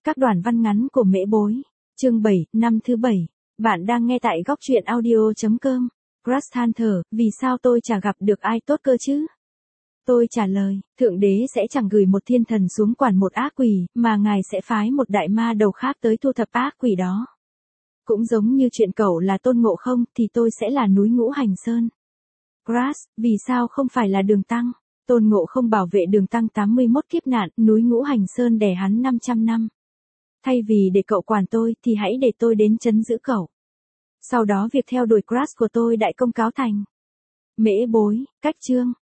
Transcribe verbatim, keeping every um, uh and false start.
Các đoạn văn ngắn của Mễ Bối. Chương bảy, năm thứ bảy. Bạn đang nghe tại góc truyện audio chấm com. Crush than thở, vì sao tôi chả gặp được ai tốt cơ chứ? Tôi trả lời, Thượng Đế sẽ chẳng gửi một thiên thần xuống quản một ác quỷ, mà Ngài sẽ phái một đại ma đầu khác tới thu thập ác quỷ đó. Cũng giống như chuyện cậu là Tôn Ngộ Không, thì tôi sẽ là núi Ngũ Hành Sơn. Crush, vì sao không phải là Đường Tăng? Tôn Ngộ Không bảo vệ Đường Tăng tám mươi mốt kiếp nạn, núi Ngũ Hành Sơn đè hắn năm trăm năm. Thay vì để cậu quản tôi, thì hãy để tôi đến trấn giữ cậu. Sau đó việc theo đuổi crush của tôi đại công cáo thành. Mễ Bối, cách chương.